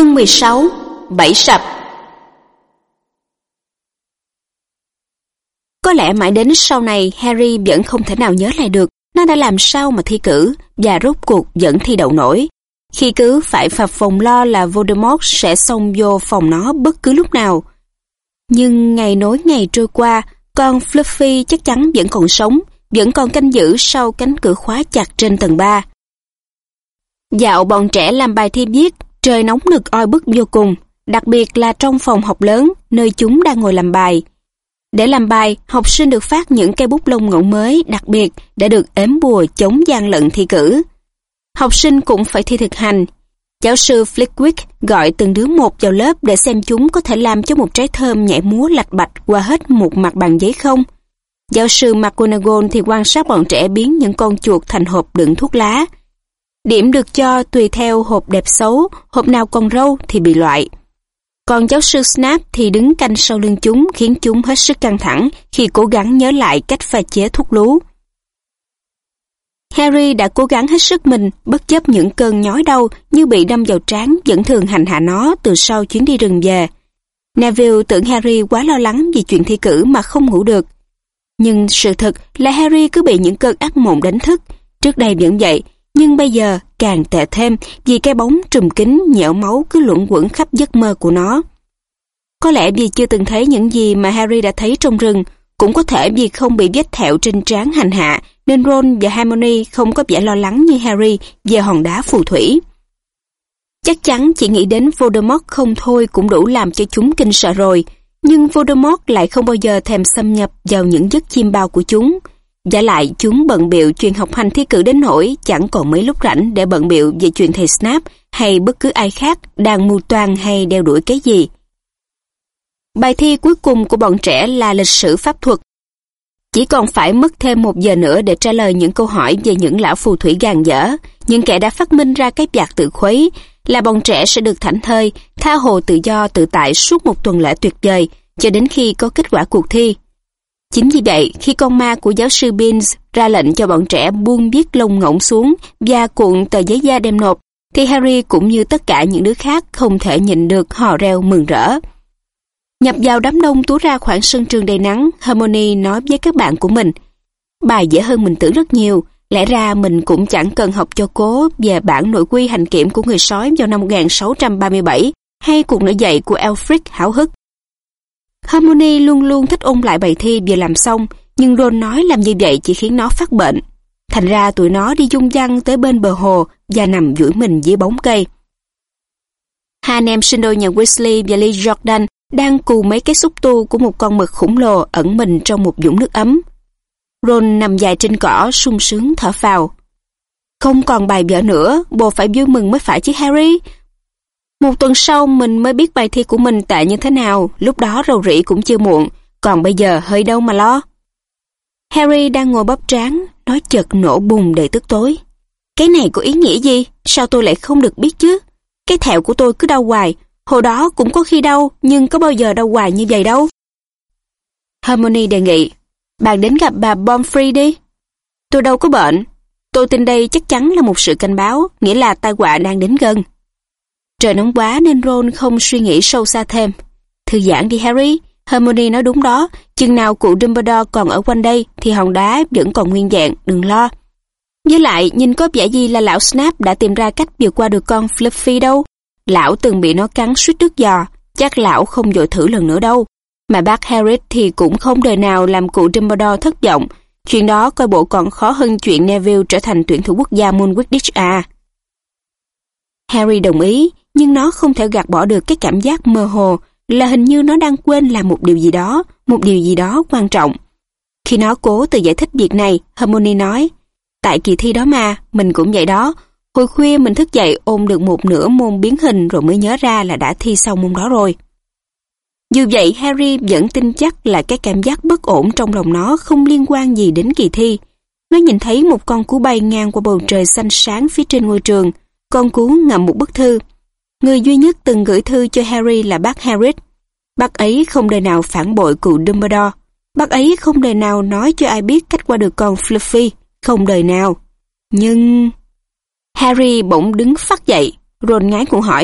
Chương 16. Bẫy sập. Có lẽ mãi đến sau này Harry vẫn không thể nào nhớ lại được nó đã làm sao mà thi cử và rốt cuộc vẫn thi đậu nổi, khi cứ phải phập phồng lo là Voldemort sẽ xông vô phòng nó bất cứ lúc nào. Nhưng ngày nối ngày trôi qua, con Fluffy chắc chắn vẫn còn sống, vẫn còn canh giữ sau cánh cửa khóa chặt trên tầng 3. Dạo bọn trẻ làm bài thi viết, trời nóng nực oi bức vô cùng, đặc biệt là trong phòng học lớn, nơi chúng đang ngồi làm bài. Để làm bài, học sinh được phát những cây bút lông ngỗng mới đặc biệt đã được ếm bùa chống gian lận thi cử. Học sinh cũng phải thi thực hành. Giáo sư Flitwick gọi từng đứa một vào lớp để xem chúng có thể làm cho một trái thơm nhảy múa lạch bạch qua hết một mặt bằng giấy không. Giáo sư McGonagall thì quan sát bọn trẻ biến những con chuột thành hộp đựng thuốc lá. Điểm được cho tùy theo hộp đẹp xấu, hộp nào còn râu thì bị loại. Còn giáo sư Snape thì đứng canh sau lưng chúng, khiến chúng hết sức căng thẳng khi cố gắng nhớ lại cách pha chế thuốc lú. Harry đã cố gắng hết sức mình, bất chấp những cơn nhói đau như bị đâm vào trán vẫn thường hành hạ nó từ sau chuyến đi rừng về. Neville tưởng Harry quá lo lắng vì chuyện thi cử mà không ngủ được. Nhưng sự thật là Harry cứ bị những cơn ác mộng đánh thức. Trước đây vẫn vậy, nhưng bây giờ càng tệ thêm vì cái bóng trùm kín nhẽo máu cứ luẩn quẩn khắp giấc mơ của nó. Có lẽ vì chưa từng thấy những gì mà Harry đã thấy trong rừng, cũng có thể vì không bị vết thẹo trên trán hành hạ, nên Ron và Hermione không có vẻ lo lắng như Harry về hòn đá phù thủy. Chắc chắn chỉ nghĩ đến Voldemort không thôi cũng đủ làm cho chúng kinh sợ rồi, nhưng Voldemort lại không bao giờ thèm xâm nhập vào những giấc chiêm bao của chúng. Vả lại chúng bận bịu chuyện học hành thi cử đến nỗi chẳng còn mấy lúc rảnh để bận bịu về chuyện thầy Snape hay bất cứ ai khác đang mưu toan hay đeo đuổi cái gì. Bài thi cuối cùng của bọn trẻ là lịch sử pháp thuật. Chỉ còn phải mất thêm 1 giờ nữa để trả lời những câu hỏi về những lão phù thủy gàn dở, những kẻ đã phát minh ra cái vạt tự khuấy, là bọn trẻ sẽ được thảnh thơi, tha hồ tự do tự tại suốt một tuần lễ tuyệt vời, cho đến khi có kết quả cuộc thi. Chính vì vậy, khi con ma của giáo sư Binns ra lệnh cho bọn trẻ buông viết lông ngỗng xuống và cuộn tờ giấy da đem nộp, thì Harry cũng như tất cả những đứa khác không thể nhịn được hò reo mừng rỡ. Nhập vào đám đông túa ra khoảng sân trường đầy nắng, Hermione nói với các bạn của mình: bài dễ hơn mình tưởng rất nhiều, lẽ ra mình cũng chẳng cần học cho cố về bản nội quy hành kiểm của người sói vào năm 1637 hay cuộc nổi dậy của Elfric háo hức. Hermione luôn luôn thích ôn lại bài thi vừa làm xong, nhưng Ron nói làm như vậy chỉ khiến nó phát bệnh. Thành ra tụi nó đi dung dăng tới bên bờ hồ và nằm duỗi mình dưới bóng cây. Hai anh em sinh đôi nhà Weasley và Lee Jordan đang cù mấy cái xúc tu của một con mực khổng lồ ẩn mình trong một vũng nước ấm. Ron nằm dài trên cỏ sung sướng thở phào. Không còn bài vở nữa, bồ phải vui mừng mới phải chứ Harry. 1 tuần sau mình mới biết bài thi của mình tệ như thế nào, lúc đó rầu rĩ cũng chưa muộn, còn bây giờ hơi đâu mà lo. Harry đang ngồi bóp trán, nó chợt nổ bùng đầy tức tối. Cái này có ý nghĩa gì? Sao tôi lại không được biết chứ? Cái thẹo của tôi cứ đau hoài, hồi đó cũng có khi đau, nhưng có bao giờ đau hoài như vậy đâu. Hermione đề nghị, bạn đến gặp bà Pomfrey đi. Tôi đâu có bệnh. Tôi tin đây chắc chắn là một sự cảnh báo, nghĩa là tai họa đang đến gần. Trời nóng quá nên Ron không suy nghĩ sâu xa thêm. Thư giãn đi Harry, Hermione nói đúng đó, chừng nào cụ Dumbledore còn ở quanh đây thì hòn đá vẫn còn nguyên vẹn, đừng lo. Với lại, nhìn có vẻ gì là lão Snape đã tìm ra cách vượt qua được con Fluffy đâu. Lão từng bị nó cắn suýt đứt giò, chắc lão không vội thử lần nữa đâu. Mà bác Harris thì cũng không đời nào làm cụ Dumbledore thất vọng. Chuyện đó coi bộ còn khó hơn chuyện Neville trở thành tuyển thủ quốc gia môn Quidditch à. Harry đồng ý, nhưng nó không thể gạt bỏ được cái cảm giác mơ hồ là hình như nó đang quên làm một điều gì đó quan trọng. Khi nó cố tự giải thích việc này, Hermione nói, tại kỳ thi đó mà, mình cũng vậy đó. Hồi khuya mình thức dậy ôn được một nửa môn biến hình rồi mới nhớ ra là đã thi xong môn đó rồi. Dù vậy, Harry vẫn tin chắc là cái cảm giác bất ổn trong lòng nó không liên quan gì đến kỳ thi. Nó nhìn thấy một con cú bay ngang qua bầu trời xanh sáng phía trên ngôi trường. Con cú ngậm một bức thư. Người duy nhất từng gửi thư cho Harry là bác Harris. Bác ấy không đời nào phản bội cụ Dumbledore. Bác ấy không đời nào nói cho ai biết cách qua được con Fluffy. Không đời nào. Nhưng... Harry bỗng đứng phắt dậy. Ron ngái ngủ hỏi,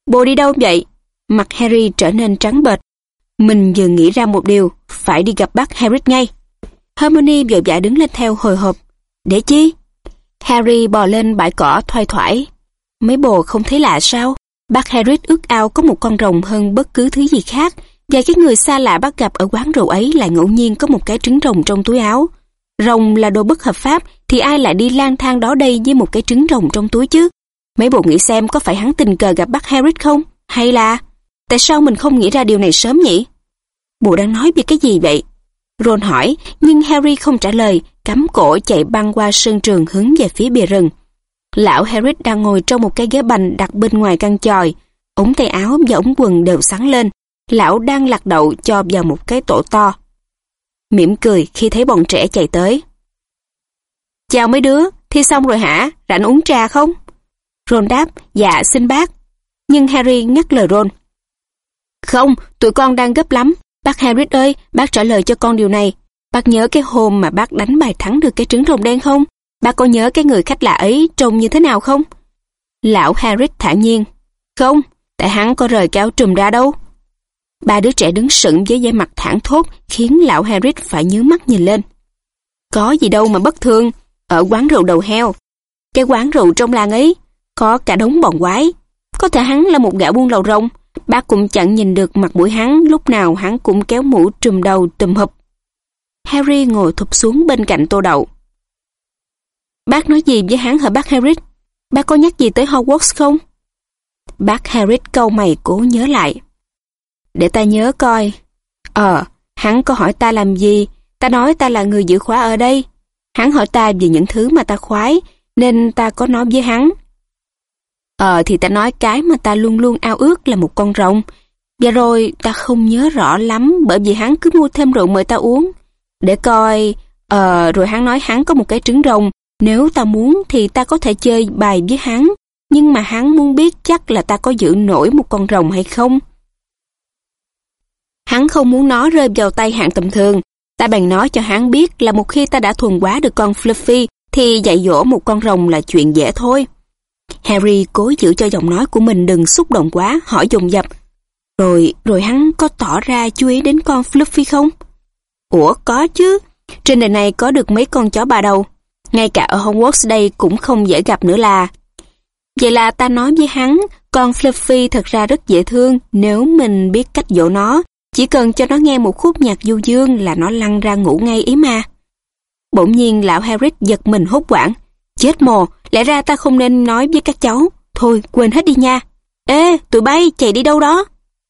Bồ đi đâu vậy? Mặt Harry trở nên trắng bệch. Mình vừa nghĩ ra một điều, phải đi gặp bác Hagrid ngay. Hermione vội vã đứng lên theo hồi hộp. Để chi? Harry bò lên bãi cỏ thoai thoải. Mấy bồ không thấy lạ sao? Bác Hagrid ước ao có một con rồng hơn bất cứ thứ gì khác, và cái người xa lạ bắt gặp ở quán rượu ấy lại ngẫu nhiên có một cái trứng rồng trong túi áo. Rồng là đồ bất hợp pháp, thì ai lại đi lang thang đó đây với một cái trứng rồng trong túi chứ? Mấy bộ nghĩ xem có phải hắn tình cờ gặp bác Hagrid không? Hay là... Tại sao mình không nghĩ ra điều này sớm nhỉ? Bộ đang nói về cái gì vậy? Ron hỏi, nhưng Harry không trả lời, cắm cổ chạy băng qua sân trường hướng về phía bìa rừng. Lão Hagrid đang ngồi trong một cái ghế bành đặt bên ngoài căn chòi. Ống tay áo và ống quần đều sáng lên. Lão đang lạc đậu cho vào một cái tổ to. Mỉm cười khi thấy bọn trẻ chạy tới. Chào mấy đứa, thi xong rồi hả? Rảnh uống trà không? Ron đáp, dạ xin bác. Nhưng Harry ngắt lời Ron. Không, tụi con đang gấp lắm. Bác Hagrid ơi, bác trả lời cho con điều này. Bác nhớ cái hôm mà bác đánh bài thắng được cái trứng rồng đen không? Bác có nhớ cái người khách lạ ấy trông như thế nào không? Lão Hagrid thản nhiên. Không, tại hắn có rời cái áo trùm ra đâu. Ba đứa trẻ đứng sững với vẻ mặt thảng thốt khiến lão Hagrid phải nhướng mắt nhìn lên. Có gì đâu mà bất thường, ở quán rượu đầu heo. Cái quán rượu trong làng ấy, có cả đống bọn quái. Có thể hắn là một gã buôn lậu rồng. Bác cũng chẳng nhìn được mặt mũi hắn, lúc nào hắn cũng kéo mũ trùm đầu tùm hụp. Harry ngồi thụp xuống bên cạnh tô đậu. Bác nói gì với hắn hả bác Hagrid? Bác có nhắc gì tới Hogwarts không? Bác Hagrid cau mày cố nhớ lại. Để ta nhớ coi. Hắn có hỏi ta làm gì? Ta nói ta là người giữ khóa ở đây. Hắn hỏi ta về những thứ mà ta khoái, nên ta có nói với hắn. Thì ta nói cái mà ta luôn luôn ao ước là một con rồng. Và rồi ta không nhớ rõ lắm, bởi vì hắn cứ mua thêm rượu mời ta uống. Để coi, rồi hắn nói hắn có một cái trứng rồng. Nếu ta muốn thì ta có thể chơi bài với hắn. Nhưng mà hắn muốn biết chắc là ta có giữ nổi một con rồng hay không. Hắn không muốn nó rơi vào tay hạng tầm thường. Ta bèn nói cho hắn biết là một khi ta đã thuần hóa được con Fluffy thì dạy dỗ một con rồng là chuyện dễ thôi. Harry cố giữ cho giọng nói của mình đừng xúc động quá, hỏi dồn dập. Rồi hắn có tỏ ra chú ý đến con Fluffy không? Ủa có chứ, trên đời này có được mấy con chó ba đầu. Ngay cả ở Hogwarts đây cũng không dễ gặp nữa là. Vậy là ta nói với hắn, con Fluffy thật ra rất dễ thương nếu mình biết cách dỗ nó. Chỉ cần cho nó nghe một khúc nhạc du dương là nó lăn ra ngủ ngay ý mà. Bỗng nhiên lão Hagrid giật mình hốt hoảng. Chết mồ, lẽ ra ta không nên nói với các cháu. Thôi, quên hết đi nha. Ê, tụi bay, chạy đi đâu đó?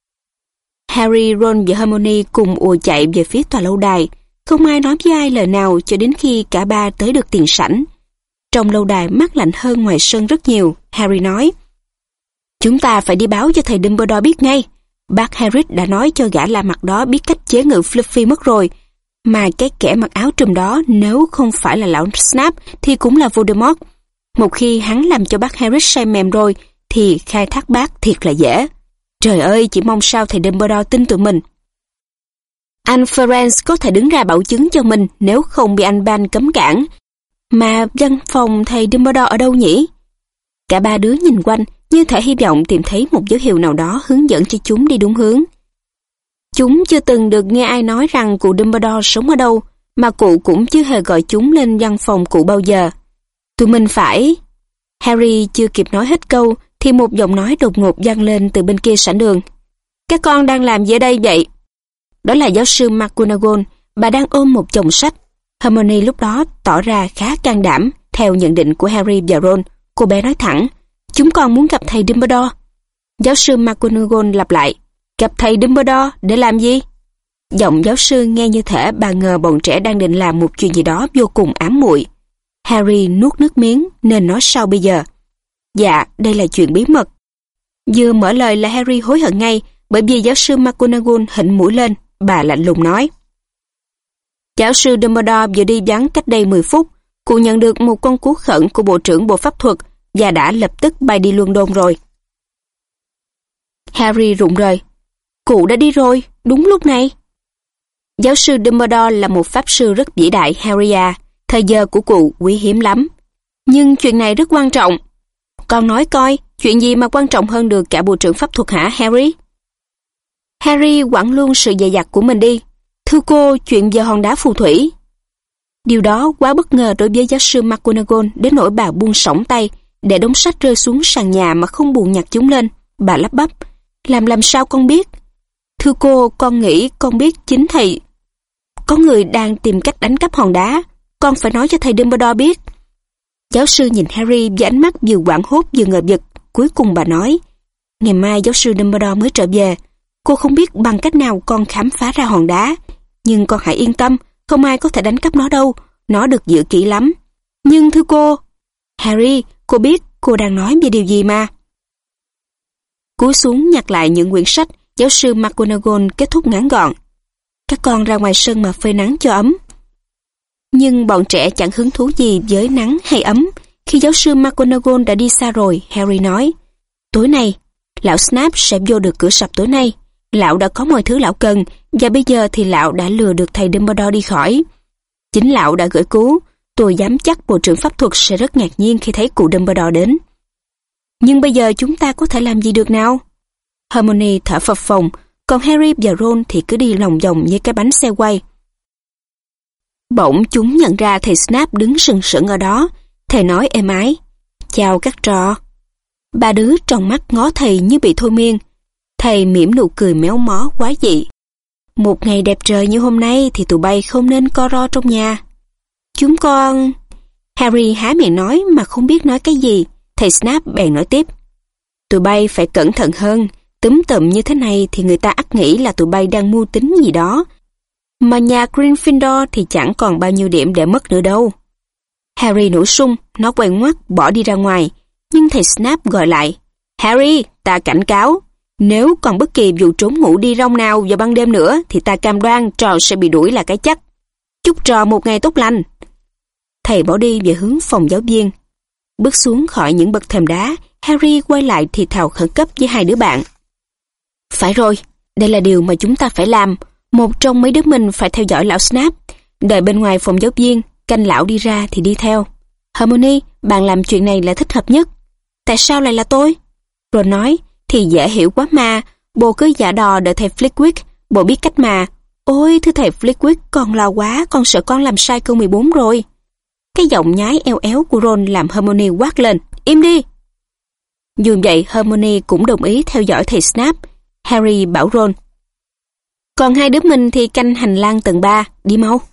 Harry, Ron và Hermione cùng ùa chạy về phía tòa lâu đài. Không ai nói với ai lời nào cho đến khi cả ba tới được tiền sảnh. Trong lâu đài mát lạnh hơn ngoài sân rất nhiều, Harry nói. Chúng ta phải đi báo cho thầy Dumbledore biết ngay. Bác Hagrid đã nói cho gã la mặt đó biết cách chế ngự Fluffy mất rồi. Mà cái kẻ mặc áo trùm đó nếu không phải là lão Snape thì cũng là Voldemort. Một khi hắn làm cho bác Hagrid say mềm rồi thì khai thác bác thiệt là dễ. Trời ơi, chỉ mong sao thầy Dumbledore tin tụi mình. Anh Ferenc có thể đứng ra bảo chứng cho mình nếu không bị anh Ban cấm cản. Mà văn phòng thầy Dumbledore ở đâu nhỉ? Cả ba đứa nhìn quanh như thể hy vọng tìm thấy một dấu hiệu nào đó hướng dẫn cho chúng đi đúng hướng. Chúng chưa từng được nghe ai nói rằng cụ Dumbledore sống ở đâu, mà cụ cũng chưa hề gọi chúng lên văn phòng cụ bao giờ. Tụi mình phải... Harry chưa kịp nói hết câu, thì một giọng nói đột ngột vang lên từ bên kia sảnh đường. Các con đang làm gì ở đây vậy? Đó là giáo sư McGonagall, bà đang ôm một chồng sách. Hermione lúc đó tỏ ra khá can đảm, theo nhận định của Harry và Ron. Cô bé nói thẳng, chúng con muốn gặp thầy Dumbledore. Giáo sư McGonagall lặp lại, gặp thầy Dumbledore để làm gì? Giọng giáo sư nghe như thể bà ngờ bọn trẻ đang định làm một chuyện gì đó vô cùng ám muội. Harry nuốt nước miếng nên nói sao bây giờ? Dạ, đây là chuyện bí mật. Vừa mở lời là Harry hối hận ngay, bởi vì giáo sư McGonagall hịnh mũi lên, bà lạnh lùng nói. Giáo sư Dumbledore vừa đi vắng cách đây 10 phút, cụ nhận được một con cú khẩn của bộ trưởng bộ pháp thuật và đã lập tức bay đi London rồi. Harry rụng rời. Cụ đã đi rồi, đúng lúc này. Giáo sư Dumbledore là một pháp sư rất vĩ đại, Harry à. Thời giờ của cụ quý hiếm lắm. Nhưng chuyện này rất quan trọng. Con nói coi, Chuyện gì mà quan trọng hơn được cả bộ trưởng pháp thuật hả, Harry? Harry quẳng luôn sự dè dặt của mình đi. Thưa cô, chuyện về hòn đá phù thủy. Điều đó quá bất ngờ đối với giáo sư McGonagall đến nỗi bà buông xõng tay để đống sách rơi xuống sàn nhà mà không buồn nhặt chúng lên. Bà lắp bắp. Làm sao con biết? Thưa cô, con nghĩ con biết chính thầy. Có người đang tìm cách đánh cắp hòn đá. Con phải nói cho thầy Dumbledore biết. Giáo sư nhìn Harry với ánh mắt vừa hoảng hốt vừa ngờ vực. Cuối cùng bà nói, ngày mai giáo sư Dumbledore mới trở về. Cô không biết bằng cách nào con khám phá ra hòn đá. Nhưng con hãy yên tâm, không ai có thể đánh cắp nó đâu. Nó được giữ kỹ lắm. Nhưng thưa cô... Harry, cô biết cô đang nói về điều gì mà. Cúi xuống nhặt lại những quyển sách, giáo sư McGonagall kết thúc ngắn gọn. Các con ra ngoài sân mà phơi nắng cho ấm. Nhưng bọn trẻ chẳng hứng thú gì với nắng hay ấm. Khi giáo sư McGonagall đã đi xa rồi, Harry nói, tối nay, lão Snape sẽ vô được cửa sập tối nay. Lão đã có mọi thứ lão cần, và bây giờ thì lão đã lừa được thầy Dumbledore đi khỏi. Chính lão đã gửi cứu. Tôi dám chắc bộ trưởng pháp thuật sẽ rất ngạc nhiên khi thấy cụ Dumbledore đến. Nhưng bây giờ chúng ta có thể làm gì được nào? Hermione thở phập phồng, còn Harry và Ron thì cứ đi lòng vòng như cái bánh xe quay. Bỗng chúng nhận ra thầy Snape đứng sừng sững ở đó. Thầy nói êm ái, chào các trò. Ba đứa tròn mắt ngó thầy như bị thôi miên. Thầy mỉm nụ cười méo mó quái dị. Một ngày đẹp trời như hôm nay thì tụi bay không nên co ro trong nhà. Chúng con... Harry há miệng nói mà không biết nói cái gì. Thầy Snape bèn nói tiếp. Tụi bay phải cẩn thận hơn. Túm tụm như thế này thì người ta ắt nghĩ là tụi bay đang mưu tính gì đó. Mà nhà Gryffindor thì chẳng còn bao nhiêu điểm để mất nữa đâu. Harry nổi sung, nó quay ngoắt bỏ đi ra ngoài. Nhưng thầy Snape gọi lại. Harry, ta cảnh cáo. Nếu còn bất kỳ vụ trốn ngủ đi rong nào vào ban đêm nữa thì ta cam đoan trò sẽ bị đuổi là cái chắc. Chúc trò một ngày tốt lành. Thầy bỏ đi về hướng phòng giáo viên. Bước xuống khỏi những bậc thềm đá, Harry quay lại thì thào khẩn cấp với hai đứa bạn. Phải rồi, đây là điều mà chúng ta phải làm. Một trong mấy đứa mình phải theo dõi lão Snape. Đợi bên ngoài phòng giáo viên, canh lão đi ra thì đi theo. Hermione, bạn làm chuyện này là thích hợp nhất. Tại sao lại là tôi? Ron nói, thì dễ hiểu quá mà. Bồ cứ giả đò đợi thầy Flitwick. Bồ biết cách mà. Ôi, thưa thầy Flitwick, con lo quá, con sợ con làm sai câu 14 rồi. Cái giọng nhái eo éo của Ron làm Hermione quát lên, im đi. Dù vậy, Hermione cũng đồng ý theo dõi thầy Snape. Harry bảo Ron, còn hai đứa mình thì canh hành lang tầng 3, đi mau.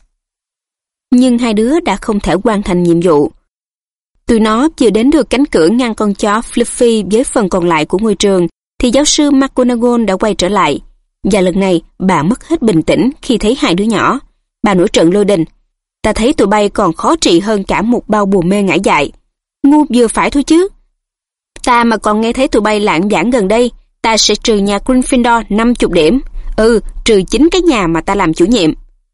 Nhưng hai đứa đã không thể hoàn thành nhiệm vụ. Tụi nó vừa đến được cánh cửa ngăn con chó Fluffy với phần còn lại của ngôi trường, thì giáo sư McGonagall đã quay trở lại. Và lần này, bà mất hết bình tĩnh khi thấy hai đứa nhỏ. Bà nổi trận lôi đình. Ta thấy tụi bay còn khó trị hơn cả một bao bùa mê ngải dại. Ngu vừa phải thôi chứ. Ta mà còn nghe thấy tụi bay lảng vảng gần đây, ta sẽ trừ nhà Gryffindor 50 điểm. Trừ chính cái nhà mà ta làm chủ nhiệm.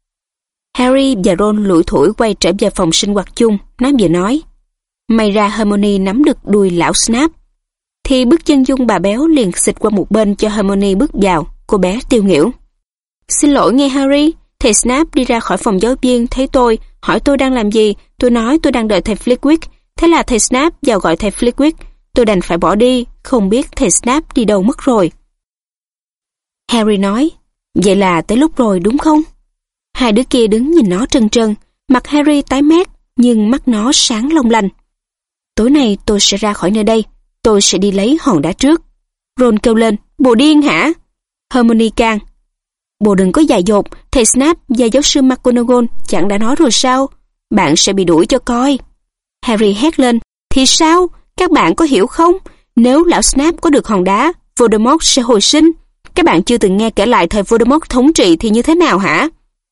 Harry và Ron lủi thủi quay trở về phòng sinh hoạt chung, nó vừa nói. May ra Hermione nắm được đuôi lão Snape. Thì bước chân dung bà béo liền xịt qua một bên cho Hermione bước vào. Cô bé tiêu nghỉu. Xin lỗi nghe Harry. Thầy Snape đi ra khỏi phòng giáo viên thấy tôi, hỏi tôi đang làm gì. Tôi nói tôi đang đợi thầy Flitwick. Thế là thầy Snape vào gọi thầy Flitwick. Tôi đành phải bỏ đi, không biết thầy Snape đi đâu mất rồi. Harry nói, vậy là tới lúc rồi đúng không? Hai đứa kia đứng nhìn nó trân trân. Mặt Harry tái mét, nhưng mắt nó sáng long lanh. Tối nay tôi sẽ ra khỏi nơi đây. Tôi sẽ đi lấy hòn đá trước. Ron kêu lên, bồ điên hả? Hermione can. Bồ đừng có dại dột, thầy Snape và giáo sư McGonagall chẳng đã nói rồi sao? Bạn sẽ bị đuổi cho coi. Harry hét lên, thì sao? Các bạn có hiểu không? Nếu lão Snape có được hòn đá, Voldemort sẽ hồi sinh. Các bạn chưa từng nghe kể lại thời Voldemort thống trị thì như thế nào hả?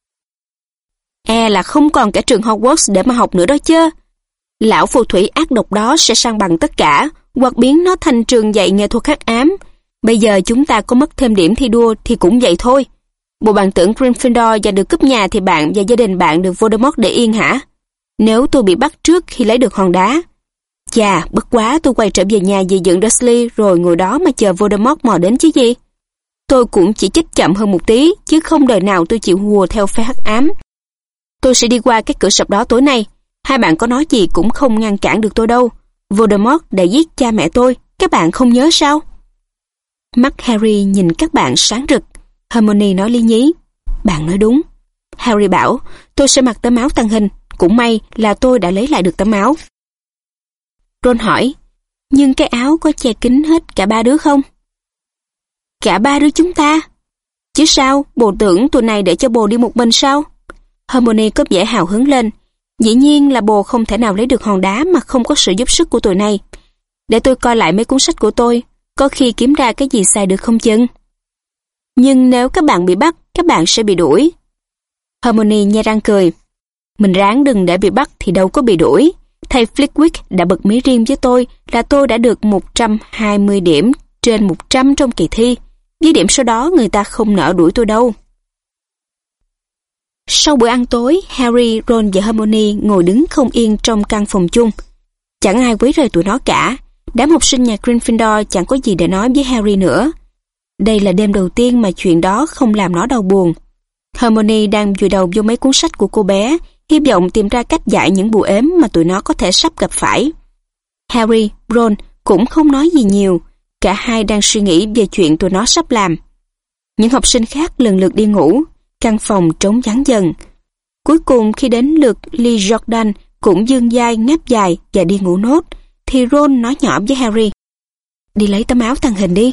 Là không còn cả trường Hogwarts để mà học nữa đó chứ. Lão phù thủy ác độc đó sẽ san bằng tất cả, hoặc biến nó thành trường dạy nghệ thuật hắc ám. Bây giờ chúng ta có mất thêm điểm thi đua thì cũng vậy thôi. Bộ bạn tưởng Gryffindor và được cúp nhà thì bạn và gia đình bạn được Voldemort để yên hả? Nếu tôi bị bắt trước khi lấy được hòn đá. Chà, bất quá tôi quay trở về nhà dì dựng Dursley rồi ngồi đó mà chờ Voldemort mò đến chứ gì. Tôi cũng chỉ chết chậm hơn một tí, chứ không đời nào tôi chịu hùa theo phe hắc ám. Tôi sẽ đi qua cái cửa sập đó tối nay. Hai bạn có nói gì cũng không ngăn cản được tôi đâu. Voldemort đã giết cha mẹ tôi. Các bạn không nhớ sao? Mắt Harry nhìn các bạn sáng rực. Hermione nói lý nhí. Bạn nói đúng. Harry bảo, tôi sẽ mặc tấm áo tàng hình. Cũng may là tôi đã lấy lại được tấm áo. Ron hỏi, nhưng cái áo có che kín hết cả ba đứa không? Cả ba đứa chúng ta? Chứ sao, bồ tưởng tụi này để cho bồ đi một mình sao? Hermione có vẻ hào hứng lên. Dĩ nhiên là bồ không thể nào lấy được hòn đá mà không có sự giúp sức của tụi này. Để tôi coi lại mấy cuốn sách của tôi, có khi kiếm ra cái gì xài được không chừng. Nhưng nếu các bạn bị bắt, các bạn sẽ bị đuổi. Hermione nhe răng cười. Mình ráng đừng để bị bắt thì đâu có bị đuổi. Thầy Flitwick đã bật mí riêng với tôi là tôi đã được 120 điểm trên 100 trong kỳ thi. Với điểm số đó người ta không nỡ đuổi tôi đâu. Sau bữa ăn tối, Harry, Ron và Hermione ngồi đứng không yên trong căn phòng chung. Chẳng ai quấy rầy tụi nó cả. Đám học sinh nhà Gryffindor chẳng có gì để nói với Harry nữa. Đây là đêm đầu tiên mà chuyện đó không làm nó đau buồn. Hermione đang vùi đầu vô mấy cuốn sách của cô bé, hy vọng tìm ra cách giải những bùa ếm mà tụi nó có thể sắp gặp phải. Harry, Ron cũng không nói gì nhiều, cả hai đang suy nghĩ về chuyện tụi nó sắp làm. Những học sinh khác lần lượt đi ngủ, căn phòng trống vắng dần. Cuối cùng khi đến lượt Lee Jordan cũng dương vai ngáp dài và đi ngủ nốt, thì Ron nói nhỏ với Harry, đi lấy tấm áo tàng hình đi.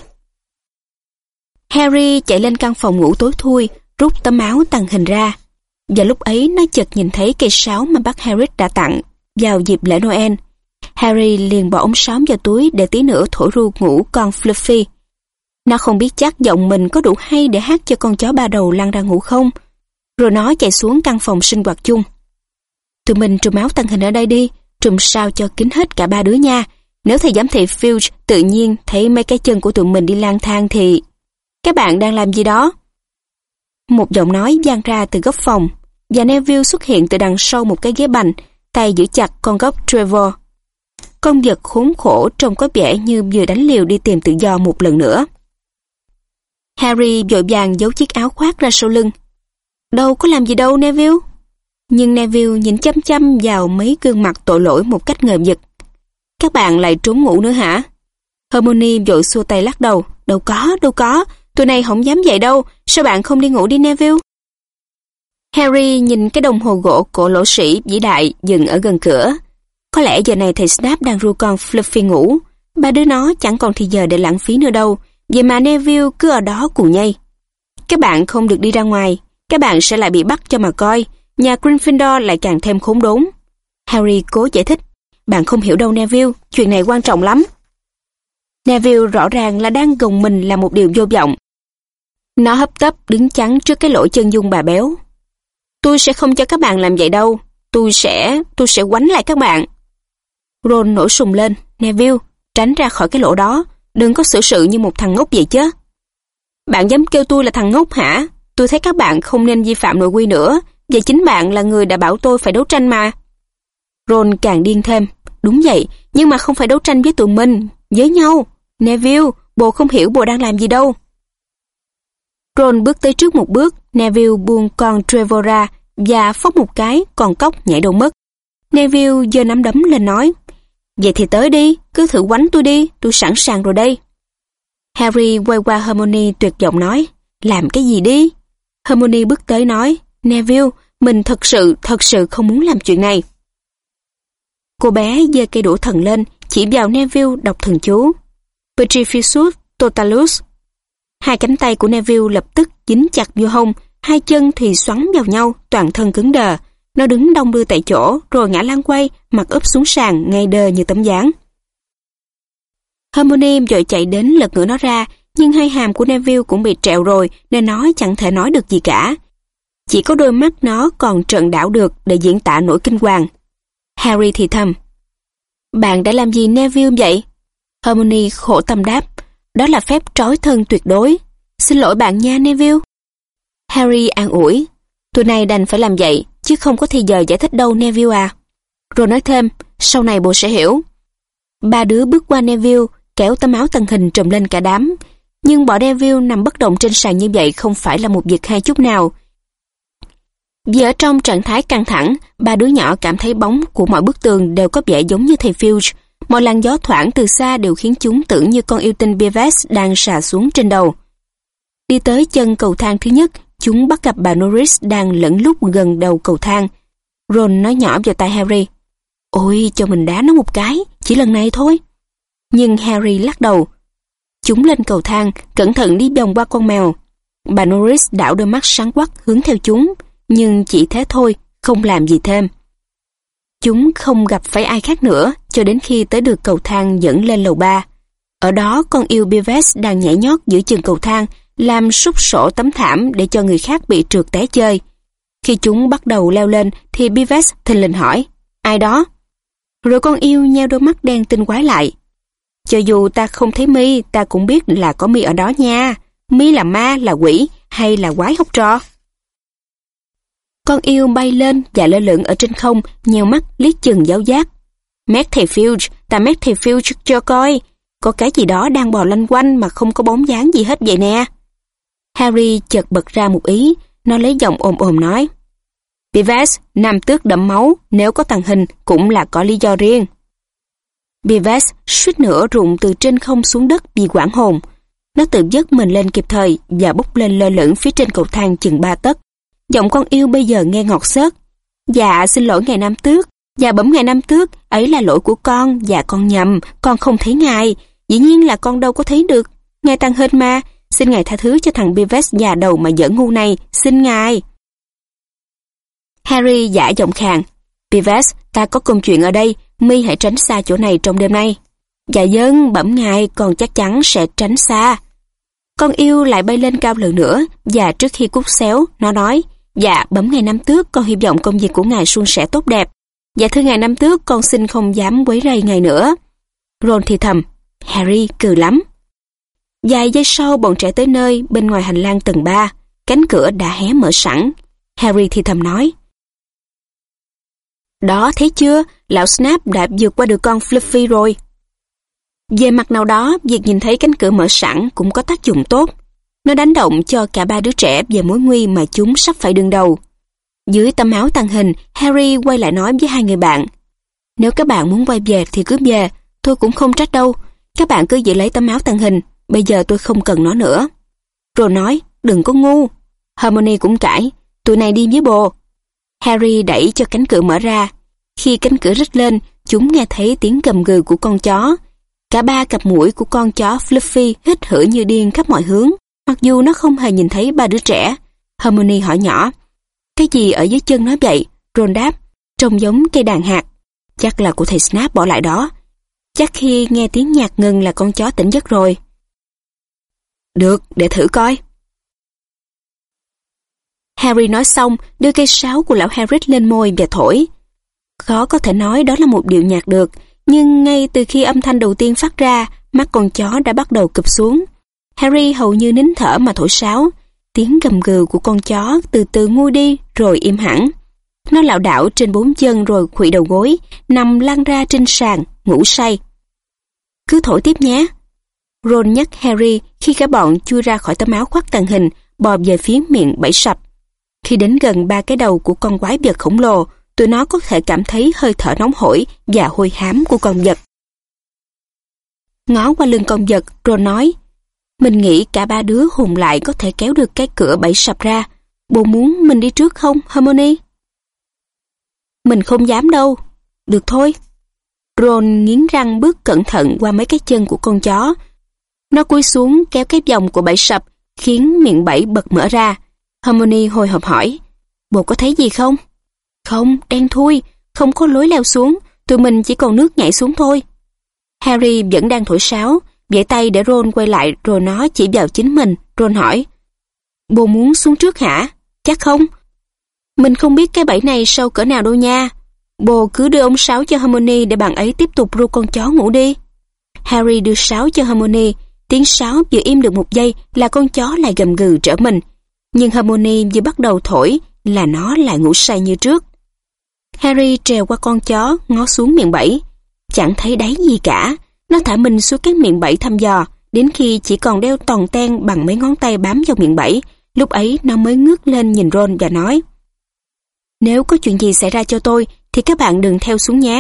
Harry chạy lên căn phòng ngủ tối thui, rút tấm áo tàng hình ra. Và lúc ấy nó chợt nhìn thấy cây sáo mà bác Hagrid đã tặng vào dịp lễ Noel. Harry liền bỏ ống sáo vào túi để tí nữa thổi ru ngủ con Fluffy. Nó không biết chắc giọng mình có đủ hay để hát cho con chó ba đầu lăn ra ngủ không. Rồi nó chạy xuống căn phòng sinh hoạt chung. Tụi mình trùm áo tàng hình ở đây đi, trùm sao cho kín hết cả ba đứa nha. Nếu thầy giám thị Filch tự nhiên thấy mấy cái chân của tụi mình đi lang thang thì... Các bạn đang làm gì đó? Một giọng nói vang ra từ góc phòng, và Neville xuất hiện từ đằng sau một cái ghế bành, tay giữ chặt con góc Trevor. Con vật khốn khổ trông có vẻ như vừa đánh liều đi tìm tự do một lần nữa. Harry vội vàng giấu chiếc áo khoác ra sau lưng. Đâu có làm gì đâu Neville. Nhưng Neville nhìn chăm chăm vào mấy gương mặt tội lỗi một cách ngờ vực. Các bạn lại trốn ngủ nữa hả? Hermione vội xua tay lắc đầu. Đâu có, tụi này không dám vậy đâu, sao bạn không đi ngủ đi Neville? Harry nhìn cái đồng hồ gỗ cổ lỗ sĩ vĩ đại dừng ở gần cửa. Có lẽ giờ này thầy Snape đang ru con Fluffy ngủ, ba đứa nó chẳng còn thì giờ để lãng phí nữa đâu, vậy mà Neville cứ ở đó cù nhây. Các bạn không được đi ra ngoài, các bạn sẽ lại bị bắt cho mà coi, nhà Gryffindor lại càng thêm khốn đốn. Harry cố giải thích, bạn không hiểu đâu Neville, chuyện này quan trọng lắm. Neville rõ ràng là đang gồng mình làm một điều vô vọng. Nó hấp tấp đứng chắn trước cái lỗ chân dung bà béo. Tôi sẽ không cho các bạn làm vậy đâu, tôi sẽ quánh lại các bạn. Ron nổi sùng lên, Neville, tránh ra khỏi cái lỗ đó, đừng có xử sự như một thằng ngốc vậy chứ. Bạn dám kêu tôi là thằng ngốc hả? Tôi thấy các bạn không nên vi phạm nội quy nữa, và chính bạn là người đã bảo tôi phải đấu tranh mà. Ron càng điên thêm, đúng vậy, nhưng mà không phải đấu tranh với tụi mình, với nhau. Neville, bồ không hiểu bồ đang làm gì đâu. Ron bước tới trước một bước, Neville buông con Trevor ra và phốc một cái, con cóc nhảy đâu mất. Neville giơ nắm đấm lên nói, vậy thì tới đi, cứ thử quánh tôi đi, tôi sẵn sàng rồi đây. Harry quay qua Hermione tuyệt vọng nói, làm cái gì đi? Hermione bước tới nói, Neville, mình thật sự không muốn làm chuyện này. Cô bé giơ cây đũa thần lên, chỉ vào Neville đọc thần chú. Petrificus Totalus. Hai cánh tay của Neville lập tức dính chặt vô hông, hai chân thì xoắn vào nhau, toàn thân cứng đờ. Nó đứng đong đưa tại chỗ, rồi ngã lăn quay, mặt úp xuống sàn, ngay đơ như tấm dáng. Hermione vội chạy đến lật ngửa nó ra, nhưng hai hàm của Neville cũng bị trẹo rồi, nên nó chẳng thể nói được gì cả. Chỉ có đôi mắt nó còn trợn đảo được để diễn tả nỗi kinh hoàng. Harry thì thầm, bạn đã làm gì Neville vậy? Hermione khổ tâm đáp, đó là phép trói thân tuyệt đối. Xin lỗi bạn nha Neville. Harry an ủi, tụi này đành phải làm vậy, chứ không có thì giờ giải thích đâu Neville à. Rồi nói thêm, sau này bố sẽ hiểu. Ba đứa bước qua Neville, kéo tấm áo tàng hình trùm lên cả đám. Nhưng bỏ Neville nằm bất động trên sàn như vậy không phải là một việc hay chút nào. Vì ở trong trạng thái căng thẳng, ba đứa nhỏ cảm thấy bóng của mọi bức tường đều có vẻ giống như thầy Filch. Mọi làn gió thoảng từ xa đều khiến chúng tưởng như con yêu tinh Beavis đang sà xuống trên đầu. Đi tới chân cầu thang thứ nhất, chúng bắt gặp bà Norris đang lẫn lút gần đầu cầu thang. Ron nói nhỏ vào tai Harry, ôi, cho mình đá nó một cái, chỉ lần này thôi. Nhưng Harry lắc đầu. Chúng lên cầu thang, cẩn thận đi vòng qua con mèo. Bà Norris đảo đôi mắt sáng quắc hướng theo chúng, nhưng chỉ thế thôi, không làm gì thêm. Chúng không gặp phải ai khác nữa cho đến khi tới được cầu thang dẫn lên lầu 3. Ở đó con yêu Beavis đang nhảy nhót giữa chừng cầu thang, làm súc sổ tấm thảm để cho người khác bị trượt té chơi. Khi chúng bắt đầu leo lên thì Beavis thình lình hỏi, ai đó? Rồi con yêu nheo đôi mắt đen tinh quái lại. Cho dù ta không thấy mi, ta cũng biết là có mi ở đó nha. Mi là ma, là quỷ hay là quái học trò? Con yêu bay lên và lơ lửng ở trên không, nheo mắt liếc chừng giáo giác. Matthew, ta Matthew cho coi. Có cái gì đó đang bò lanh quanh mà không có bóng dáng gì hết vậy nè. Harry chợt bật ra một ý, nó lấy giọng ồm ồm nói. Beavis, nam tước đẫm máu, nếu có tàng hình cũng là có lý do riêng. Beavis suýt nữa rụng từ trên không xuống đất vì hoảng hồn. Nó tự giật mình lên kịp thời và bốc lên lơ lửng phía trên cầu thang chừng 3 tấc. Giọng con yêu bây giờ nghe ngọt xớt. Dạ, xin lỗi ngài nam tước. Dạ bẩm ngài nam tước, ấy là lỗi của con. Dạ con nhầm, con không thấy ngài. Dĩ nhiên là con đâu có thấy được. Ngài tàng hình mà. Xin ngài tha thứ cho thằng Beavis già đầu mà dở ngu này. Xin ngài. Harry giả giọng khàn. Beavis, ta có công chuyện ở đây. Mi hãy tránh xa chỗ này trong đêm nay. Dạ vâng, bẩm ngài, con chắc chắn sẽ tránh xa. Con yêu lại bay lên cao lần nữa, và trước khi cút xéo, nó nói, dạ, bẩm ngài nam tước, con hy vọng công việc của ngài suôn sẻ tốt đẹp. Dạ thưa ngài nam tước, con xin không dám quấy rầy ngài nữa. Ron thì thầm, Harry cười lắm. Vài giây sau, bọn trẻ tới nơi, bên ngoài hành lang tầng 3, cánh cửa đã hé mở sẵn. Harry thì thầm nói, đó, thấy chưa, lão Snape đã vượt qua được con Fluffy rồi. Về mặt nào đó, việc nhìn thấy cánh cửa mở sẵn cũng có tác dụng tốt. Nó đánh động cho cả ba đứa trẻ về mối nguy mà chúng sắp phải đương đầu. Dưới tấm áo tàng hình, Harry quay lại nói với hai người bạn. Nếu các bạn muốn quay về thì cứ về, tôi cũng không trách đâu. Các bạn cứ giữ lấy tấm áo tàng hình, bây giờ tôi không cần nó nữa. Rồi nói, đừng có ngu. Hermione cũng cãi, tụi này đi với bồ. Harry đẩy cho cánh cửa mở ra. Khi cánh cửa rít lên, chúng nghe thấy tiếng gầm gừ của con chó. Cả ba cặp mũi của con chó Fluffy hít hửi như điên khắp mọi hướng, mặc dù nó không hề nhìn thấy ba đứa trẻ. Hermione hỏi nhỏ, cái gì ở dưới chân nó vậy? Ron đáp, trông giống cây đàn hạt. Chắc là của thầy Snape bỏ lại đó. Chắc khi nghe tiếng nhạc ngừng là con chó tỉnh giấc rồi. Được, để thử coi. Harry nói xong, đưa cây sáo của lão Hagrid lên môi và thổi. Khó có thể nói đó là một điệu nhạc được, nhưng ngay từ khi âm thanh đầu tiên phát ra, mắt con chó đã bắt đầu cụp xuống. Harry hầu như nín thở mà thổi sáo. Tiếng gầm gừ của con chó từ từ nguôi đi rồi im hẳn. Nó lảo đảo trên 4 chân rồi khuỵu đầu gối, nằm lăn ra trên sàn, ngủ say. Cứ thổi tiếp nhé. Ron nhắc Harry khi cả bọn chui ra khỏi tấm áo khoác tàng hình, bò về phía miệng bẫy sập. Khi đến gần ba cái đầu của con quái vật khổng lồ, tụi nó có thể cảm thấy hơi thở nóng hổi và hôi hám của con vật. Ngó qua lưng con vật, Ron nói, mình nghĩ cả ba đứa hùng lại có thể kéo được cái cửa bẫy sập ra. Bố muốn mình đi trước không, Hermione? Mình không dám đâu. Được thôi. Ron nghiến răng bước cẩn thận qua mấy cái chân của con chó. Nó cúi xuống kéo cái vòng của bẫy sập, khiến miệng bẫy bật mở ra. Hermione hồi hộp hỏi, bố có thấy gì không? Không, đen thui, không có lối leo xuống, tụi mình chỉ còn nước nhảy xuống thôi. Harry vẫn đang thổi sáo, vẫy tay để Ron quay lại rồi nó chỉ vào chính mình. Ron hỏi, bố muốn xuống trước hả? Chắc không? Mình không biết cái bẫy này sâu cỡ nào đâu nha. Bố cứ đưa ống sáo cho Hermione để bạn ấy tiếp tục ru con chó ngủ đi. Harry đưa sáo cho Hermione, tiếng sáo vừa im được một giây là con chó lại gầm gừ trở mình. Nhưng Hermione vừa bắt đầu thổi là nó lại ngủ say như trước. Harry trèo qua con chó, ngó xuống miệng bẫy. Chẳng thấy đáy gì cả. Nó thả mình xuống cái miệng bẫy thăm dò, đến khi chỉ còn đeo tòn ten bằng mấy ngón tay bám vào miệng bẫy. Lúc ấy nó mới ngước lên nhìn Ron và nói, nếu có chuyện gì xảy ra cho tôi thì các bạn đừng theo xuống nhé.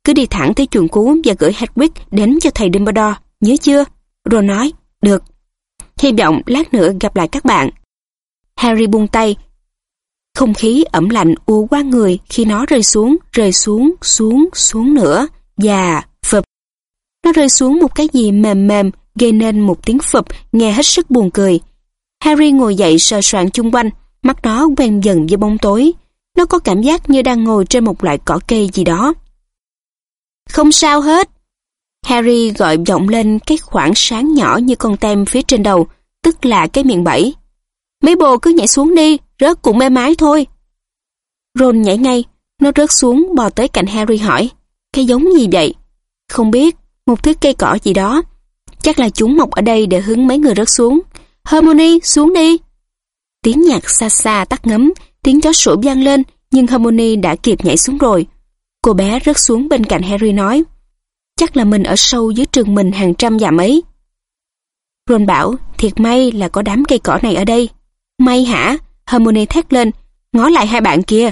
cứ đi thẳng tới chuồng cú và gửi Hedwig đến cho thầy Dumbledore, nhớ chưa? Ron nói, được. Hy vọng lát nữa gặp lại các bạn. Harry buông tay. Không khí ẩm lạnh ùa qua người khi nó rơi xuống nữa, và phập. Nó rơi xuống một cái gì mềm mềm, gây nên một tiếng phập nghe hết sức buồn cười. Harry ngồi dậy sờ soạng chung quanh, mắt nó quen dần với bóng tối. Nó có cảm giác như đang ngồi trên một loại cỏ cây gì đó. Không sao hết. Harry gọi vọng lên cái khoảng sáng nhỏ như con tem phía trên đầu, tức là cái miệng bẫy. Mấy bồ cứ nhảy xuống đi, rớt cũng êm ái thôi. Ron nhảy ngay, nó rớt xuống bò tới cạnh Harry hỏi, cái giống gì vậy? Không biết, một thứ cây cỏ gì đó. Chắc là chúng mọc ở đây để hứng mấy người rớt xuống. Hermione, xuống đi. Tiếng nhạc xa xa tắt ngấm, tiếng chó sủa vang lên, nhưng Hermione đã kịp nhảy xuống rồi. Cô bé rớt xuống bên cạnh Harry nói, chắc là mình ở sâu dưới trường mình hàng trăm dặm ấy. Ron bảo, thiệt may là có đám cây cỏ này ở đây. May hả? Hermione thét lên, ngó lại hai bạn kia.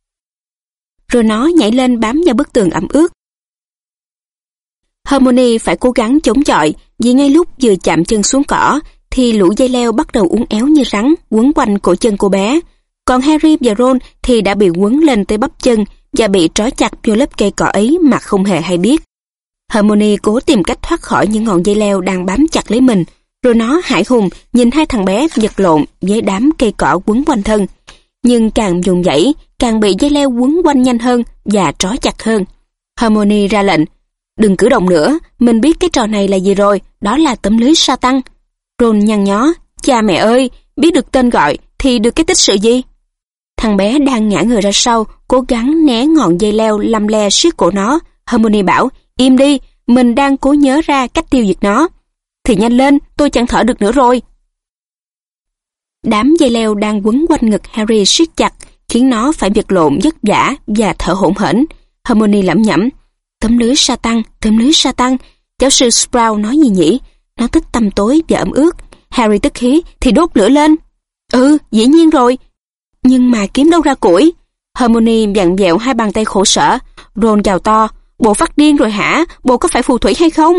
Rồi nó nhảy lên bám vào bức tường ẩm ướt. Hermione phải cố gắng chống chọi, vì ngay lúc vừa chạm chân xuống cỏ, thì lũ dây leo bắt đầu uốn éo như rắn, quấn quanh cổ chân cô bé. Còn Harry và Ron thì đã bị quấn lên tới bắp chân và bị trói chặt vô lớp cây cỏ ấy mà không hề hay biết. Hermione cố tìm cách thoát khỏi những ngọn dây leo đang bám chặt lấy mình, rồi nó hãi hùng nhìn hai thằng bé vật lộn với đám cây cỏ quấn quanh thân. Nhưng càng vùng vẫy, càng bị dây leo quấn quanh nhanh hơn và trói chặt hơn. Hermione ra lệnh, đừng cử động nữa, mình biết cái trò này là gì rồi, đó là tấm lưới sa tăng. Ron nhăn nhó, cha mẹ ơi, biết được tên gọi thì được cái tích sự gì? Thằng bé đang ngã người ra sau, cố gắng né ngọn dây leo lăm le siết cổ nó. Hermione bảo, im đi, mình đang cố nhớ ra cách tiêu diệt nó. Thì nhanh lên, tôi chẳng thở được nữa rồi. Đám dây leo đang quấn quanh ngực Harry siết chặt, khiến nó phải vật lộn vất vả và thở hổn hển. Hermione lẩm nhẩm, tấm lưới sa tăng, giáo sư Sprout nói gì nhỉ? Nó thích tăm tối và ẩm ướt. Harry tức khí, thì đốt lửa lên. Ừ, dĩ nhiên rồi. Nhưng mà kiếm đâu ra củi? Hermione vặn vẹo hai bàn tay khổ sở. Ron gào to, bộ phát điên rồi hả? Bộ có phải phù thủy hay không?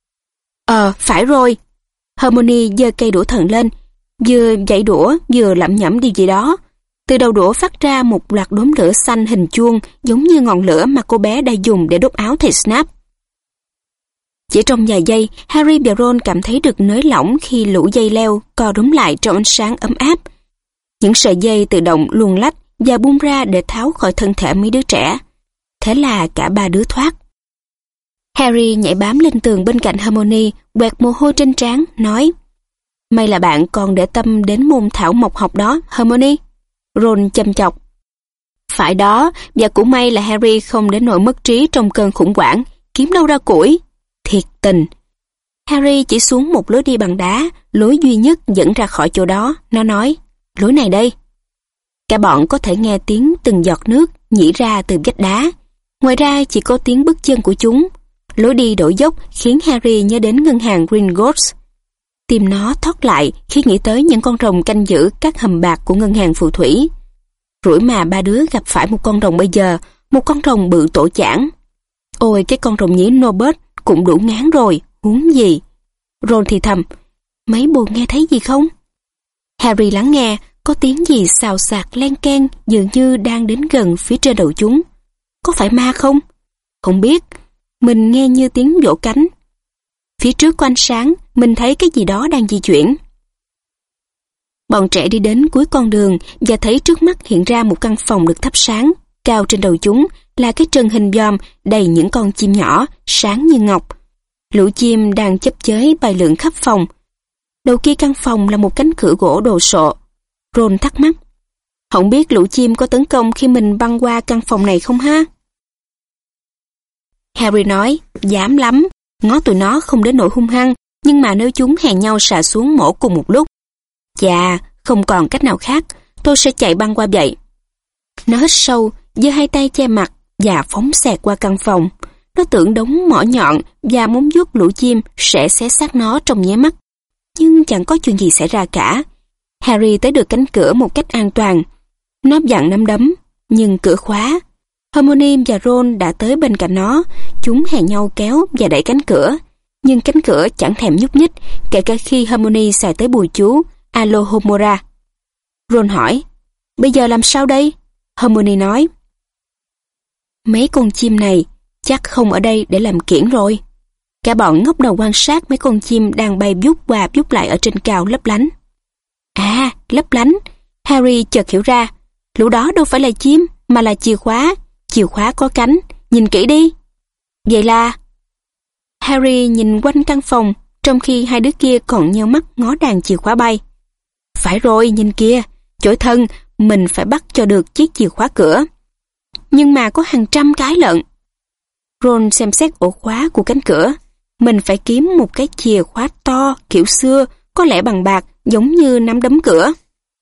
Phải rồi. Hermione giơ cây đũa thần lên, vừa dãy đũa vừa lẩm nhẩm điều gì đó. Từ đầu đũa phát ra một loạt đốm lửa xanh hình chuông, giống như ngọn lửa mà cô bé đã dùng để đốt áo thầy Snape. Chỉ trong vài giây, Harry và Ron cảm thấy được nới lỏng khi lũ dây leo co rúm lại trong ánh sáng ấm áp. Những sợi dây tự động luồn lách và bung ra để tháo khỏi thân thể mấy đứa trẻ. Thế là cả ba đứa thoát. Harry nhảy bám lên tường bên cạnh Hermione, quẹt mồ hôi trên trán, nói, may là bạn còn để tâm đến môn thảo mộc học đó, Hermione. Ron châm chọc. Phải đó, và cũng may là Harry không đến nỗi mất trí trong cơn khủng hoảng, kiếm đâu ra củi. Thiệt tình. Harry chỉ xuống một lối đi bằng đá, lối duy nhất dẫn ra khỏi chỗ đó. Nó nói, lối này đây. Cả bọn có thể nghe tiếng từng giọt nước nhỉ ra từ vách đá. Ngoài ra chỉ có tiếng bước chân của chúng. Lối đi đổi dốc khiến Harry nhớ đến ngân hàng Gringotts. Tim nó thót lại khi nghĩ tới những con rồng canh giữ các hầm bạc của ngân hàng phù thủy. Rủi mà ba đứa gặp phải một con rồng bây giờ, một con rồng bự tổ chảng. Ôi, cái con rồng nhí Norbert cũng đủ ngán rồi, huống gì. Ron thì thầm, mấy bồ nghe thấy gì không? Harry lắng nghe, có tiếng gì xào xạc len keng dường như đang đến gần phía trên đầu chúng. Có phải ma không? Không biết, mình nghe như tiếng vỗ cánh. Phía trước có ánh sáng, mình thấy cái gì đó đang di chuyển. Bọn trẻ đi đến cuối con đường và thấy trước mắt hiện ra một căn phòng được thắp sáng. Cao trên đầu chúng là cái trần hình dòm đầy những con chim nhỏ, sáng như ngọc. Lũ chim đang chấp chới bay lượn khắp phòng. Đầu kia căn phòng là một cánh cửa gỗ đồ sộ. Ron thắc mắc, không biết lũ chim có tấn công khi mình băng qua căn phòng này không ha? Harry nói, dám lắm, ngó tụi nó không đến nỗi hung hăng, nhưng mà nếu chúng hẹn nhau xà xuống mổ cùng một lúc. Chà, không còn cách nào khác, tôi sẽ chạy băng qua vậy. Nó hít sâu, giơ hai tay che mặt và phóng xẹt qua căn phòng. Nó tưởng đống mỏ nhọn và móng vuốt lũ chim sẽ xé xác nó trong nháy mắt. Nhưng chẳng có chuyện gì xảy ra cả. Harry tới được cánh cửa một cách an toàn. Nó vặn nắm đấm, nhưng cửa khóa. Hermione và Ron đã tới bên cạnh nó. Chúng hẹn nhau kéo và đẩy cánh cửa. Nhưng cánh cửa chẳng thèm nhúc nhích, kể cả khi Hermione xài tới bùa chú Alohomora. Ron hỏi, bây giờ làm sao đây? Hermione nói, mấy con chim này chắc không ở đây để làm kiểng rồi. Cả bọn ngóc đầu quan sát mấy con chim đang bay vút qua vút lại ở trên cao lấp lánh. À, lấp lánh. Harry chợt hiểu ra, lũ đó đâu phải là chim mà là chìa khóa có cánh, nhìn kỹ đi. Vậy là... Harry nhìn quanh căn phòng, trong khi hai đứa kia còn nheo mắt ngó đàn chìa khóa bay. Phải rồi, nhìn kia, chổi thân, mình phải bắt cho được chiếc chìa khóa cửa. Nhưng mà có hàng trăm cái lận. Ron xem xét ổ khóa của cánh cửa. Mình phải kiếm một cái chìa khóa to, kiểu xưa, có lẽ bằng bạc, giống như nắm đấm cửa.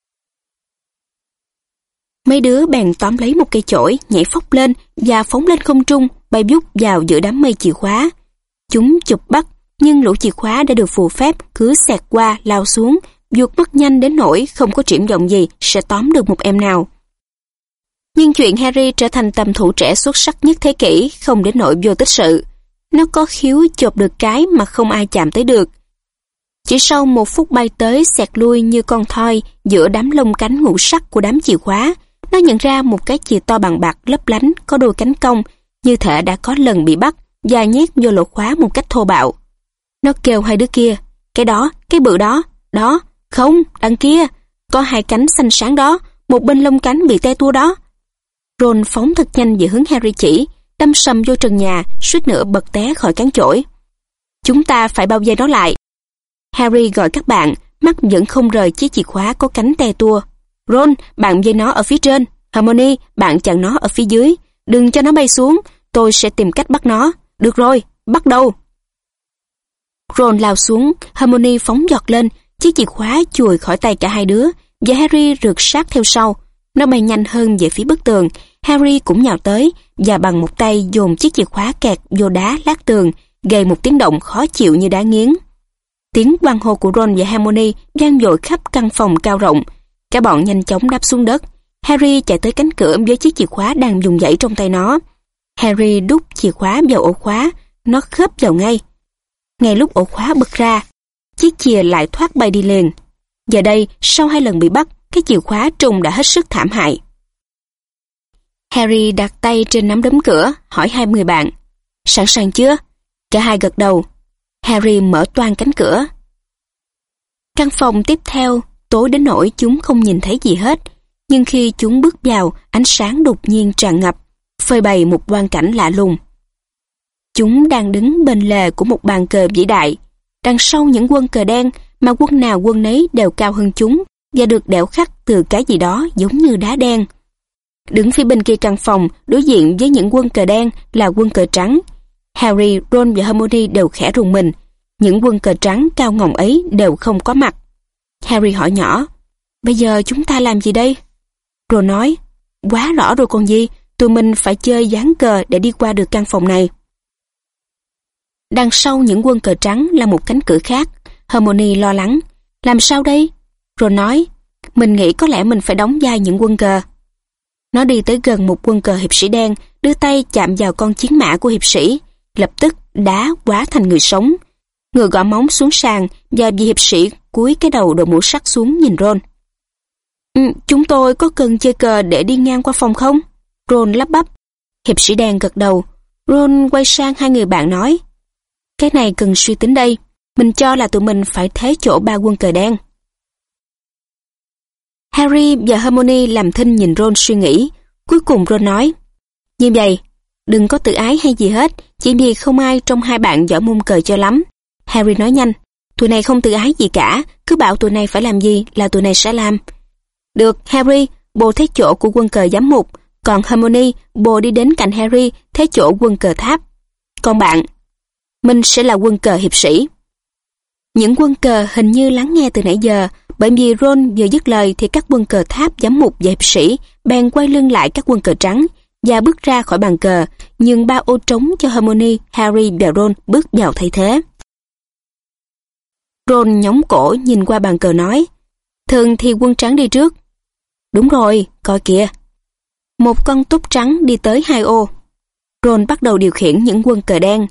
Mấy đứa bèn tóm lấy một cây chổi, nhảy phóc lên và phóng lên không trung, bay vút vào giữa đám mây chìa khóa. Chúng chụp bắt, nhưng lũ chìa khóa đã được phù phép cứ xẹt qua, lao xuống, vụt mất nhanh đến nỗi không có triển vọng gì sẽ tóm được một em nào. Nhưng chuyện Harry trở thành tầm thủ trẻ xuất sắc nhất thế kỷ không đến nỗi vô tích sự. Nó có khiếu chộp được cái mà không ai chạm tới được. Chỉ sau 1 phút bay tới xẹt lui như con thoi giữa đám lông cánh ngũ sắc của đám chìa khóa, nó nhận ra một cái chìa to bằng bạc lấp lánh có đôi cánh cong, như thể đã có lần bị bắt và nhét vô lỗ khóa một cách thô bạo. Nó kêu hai đứa kia, cái đó, cái bự đó, đó, không, đằng kia, có 2 cánh xanh sáng đó, một bên lông cánh bị te tua đó. Ron phóng thật nhanh về hướng Harry chỉ, đâm sầm vô trần nhà, suýt nữa bật té khỏi cán chổi. Chúng ta phải bao vây nó lại. Harry gọi các bạn, mắt vẫn không rời chiếc chìa khóa có cánh te tua. Ron, bạn dây nó ở phía trên. Hermione, bạn chặn nó ở phía dưới. Đừng cho nó bay xuống, tôi sẽ tìm cách bắt nó. Được rồi, bắt đầu. Ron lao xuống, Hermione phóng giọt lên, chiếc chìa khóa chùi khỏi tay cả hai đứa, và Harry rượt sát theo sau. Nó bay nhanh hơn về phía bức tường. Harry cũng nhào tới và bằng một tay dồn chiếc chìa khóa kẹt vô đá lát tường, gây một tiếng động khó chịu như đá nghiến. Tiếng hoan hô của Ron và Hermione vang dội khắp căn phòng cao rộng. Cả bọn nhanh chóng đáp xuống đất. Harry chạy tới cánh cửa với chiếc chìa khóa đang vùng vẫy trong tay nó. Harry đút chìa khóa vào ổ khóa, nó khớp vào ngay. Ngay lúc ổ khóa bật ra, chiếc chìa lại thoát bay đi liền. Giờ đây, sau 2 lần bị bắt, cái chìa khóa trùng đã hết sức thảm hại. Harry đặt tay trên nắm đấm cửa, hỏi 2 người bạn. Sẵn sàng chưa? Cả hai gật đầu. Harry mở toang cánh cửa. Căn phòng tiếp theo tối đến nỗi chúng không nhìn thấy gì hết. Nhưng khi chúng bước vào, ánh sáng đột nhiên tràn ngập, phơi bày một quang cảnh lạ lùng. Chúng đang đứng bên lề của một bàn cờ vĩ đại. Đằng sau những quân cờ đen, mà quân nào quân nấy đều cao hơn chúng và được đẽo khắc từ cái gì đó giống như đá đen. Đứng phía bên kia căn phòng, đối diện với những quân cờ đen là quân cờ trắng. Harry, Ron và Hermione đều khẽ rùng mình. Những quân cờ trắng cao ngòng ấy đều không có mặt. Harry hỏi nhỏ, bây giờ chúng ta làm gì đây? Ron nói, quá rõ rồi còn gì, tụi mình phải chơi ván cờ để đi qua được căn phòng này. Đằng sau những quân cờ trắng là một cánh cửa khác. Hermione lo lắng, làm sao đây? Ron nói, mình nghĩ có lẽ mình phải đóng vai những quân cờ. Nó đi tới gần một quân cờ hiệp sĩ đen, đưa tay chạm vào con chiến mã của hiệp sĩ. Lập tức đá hóa thành người sống. Người gõ móng xuống sàn và vị hiệp sĩ cúi cái đầu đội mũ sắt xuống nhìn Ron. Chúng tôi có cần chơi cờ để đi ngang qua phòng không? Ron lắp bắp. Hiệp sĩ đen gật đầu. Ron quay sang 2 người bạn nói, cái này cần suy tính đây. Mình cho là tụi mình phải thế chỗ 3 quân cờ đen. Harry và Hermione làm thinh nhìn Ron suy nghĩ. Cuối cùng Ron nói, như vậy, đừng có tự ái hay gì hết, chỉ vì không ai trong 2 bạn giỏi môn cờ cho lắm. Harry nói nhanh, tụi này không tự ái gì cả, cứ bảo tụi này phải làm gì là tụi này sẽ làm. Được, Harry, bồ thế chỗ của quân cờ giám mục, còn Hermione, bồ đi đến cạnh Harry thế chỗ quân cờ tháp. Còn bạn, mình sẽ là quân cờ hiệp sĩ. Những quân cờ hình như lắng nghe từ nãy giờ, bởi vì Ron vừa dứt lời thì các quân cờ tháp, giám mục và hiệp sĩ bèn quay lưng lại các quân cờ trắng và bước ra khỏi bàn cờ, nhường 3 ô trống cho Hermione, Harry và Ron bước vào thay thế. Ron nhóng cổ nhìn qua bàn cờ nói, thường thì quân trắng đi trước. Đúng rồi, coi kìa. Một con túp trắng đi tới 2 ô. Ron bắt đầu điều khiển những quân cờ đen.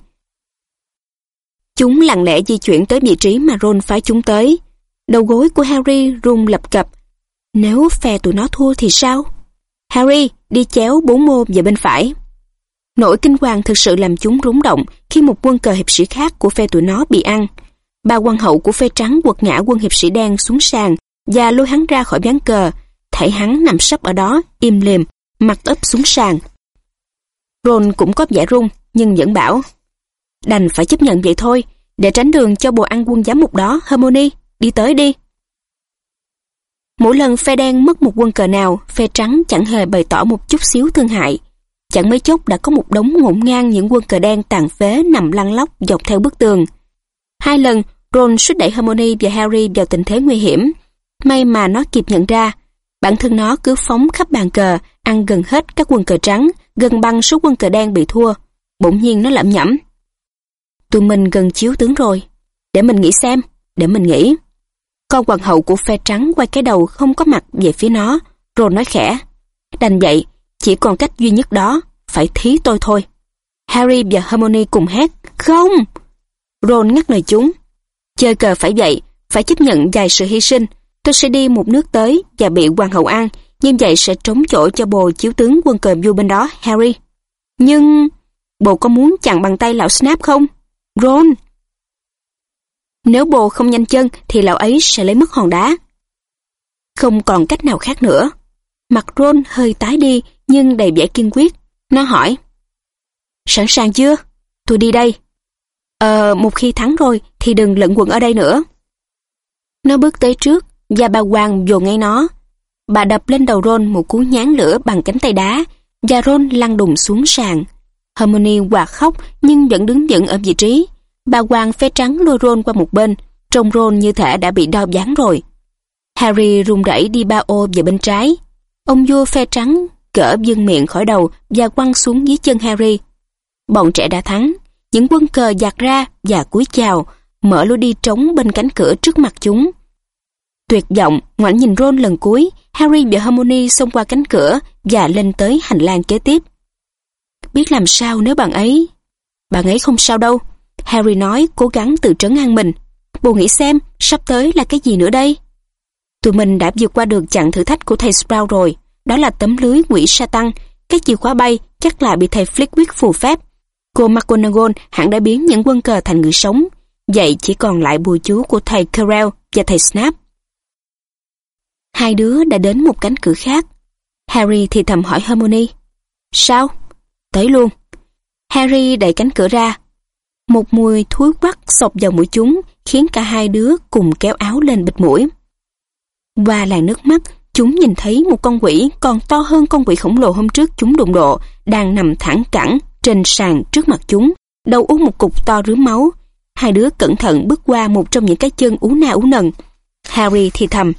Chúng lặng lẽ di chuyển tới vị trí mà Ron phái chúng tới. Đầu gối của Harry run lập cập. Nếu phe tụi nó thua thì sao? Harry, đi chéo 4 ô về bên phải. Nỗi kinh hoàng thực sự làm chúng rúng động khi một quân cờ hiệp sĩ khác của phe tụi nó bị ăn. Bà hoàng hậu của phe trắng quật ngã quân hiệp sĩ đen xuống sàn và lôi hắn ra khỏi ván cờ. Thảy hắn nằm sấp ở đó, im lìm, mặt úp xuống sàn. Ron cũng có vẻ run, nhưng vẫn bảo, đành phải chấp nhận vậy thôi, để tránh đường cho bồ ăn quân giám mục đó. Hermione, đi tới đi. Mỗi lần phe đen mất một quân cờ nào, phe trắng chẳng hề bày tỏ một chút xíu thương hại. Chẳng mấy chốc đã có một đống ngổn ngang những quân cờ đen tàn phế nằm lăn lóc dọc theo bức tường. 2 lần, Ron suýt đẩy Hermione và Harry vào tình thế nguy hiểm. May mà nó kịp nhận ra, bản thân nó cứ phóng khắp bàn cờ, ăn gần hết các quân cờ trắng, gần bằng số quân cờ đen bị thua. Bỗng nhiên nó lẩm nhẩm, tụi mình gần chiếu tướng rồi. Để mình nghĩ xem, để mình nghĩ. Con hoàng hậu của phe trắng quay cái đầu không có mặt về phía nó, rồi nói khẽ, đành vậy, chỉ còn cách duy nhất đó, phải thí tôi thôi. Harry và Hermione cùng hét, không! Ron ngắt lời chúng, chơi cờ phải vậy, phải chấp nhận vài sự hy sinh. Tôi sẽ đi một nước tới và bị hoàng hậu ăn, như vậy sẽ trống chỗ cho bồ chiếu tướng quân cờ vua bên đó, Harry. Nhưng bồ có muốn chặn bằng tay lão Snape không? Ron! Nếu bồ không nhanh chân thì lão ấy sẽ lấy mất hòn đá. Không còn cách nào khác nữa. Mặt Ron hơi tái đi nhưng đầy vẻ kiên quyết. Nó hỏi, sẵn sàng chưa? Tôi đi đây. Một khi thắng rồi thì đừng lẫn quẩn ở đây nữa. Nó bước tới trước và bà Hoàng vồ ngay nó. Bà đập lên đầu Ron một cú nhán lửa bằng cánh tay đá và Ron lăn đùng xuống sàn. Hermione quạt khóc nhưng vẫn đứng vững ở vị trí. Bà Hoàng phe trắng lôi Ron qua một bên, trông Ron như thể đã bị đau ván rồi. Harry run rẩy đi 3 ô về bên trái. Ông vua phe trắng cỡ vươn miệng khỏi đầu và quăng xuống dưới chân Harry. Bọn trẻ đã thắng. Những quân cờ dạt ra và cúi chào, mở lối đi trống bên cánh cửa trước mặt chúng. Tuyệt vọng, ngoảnh nhìn Ron lần cuối, Harry và Hermione xông qua cánh cửa và lên tới hành lang kế tiếp. Biết làm sao nếu bạn ấy không sao đâu, Harry nói, cố gắng tự trấn an mình. Bồ nghĩ xem, sắp tới là cái gì nữa đây? Tụi mình đã vượt qua được chặng thử thách của thầy Sprout rồi, đó là tấm lưới quỷ Satan. Cái chìa khóa bay chắc là bị thầy Flitwick phù phép. Cô McGonagall hẳn đã biến những quân cờ thành người sống. Vậy chỉ còn lại bùa chú của thầy Quirrell và thầy Snape. 2 đứa đã đến một cánh cửa khác. Harry thì thầm hỏi Hermione, sao? Tới luôn. Harry đẩy cánh cửa ra. Một mùi thối quắc xộc vào mũi chúng, khiến cả 2 đứa cùng kéo áo lên bịt mũi. Qua làn nước mắt, chúng nhìn thấy một con quỷ còn to hơn con quỷ khổng lồ hôm trước chúng đụng độ, đang nằm thẳng cẳng trên sàn trước mặt chúng, đầu úp một cục to rướm máu. 2 đứa cẩn thận bước qua một trong những cái chân ú na ú nần. Harry thì thầm,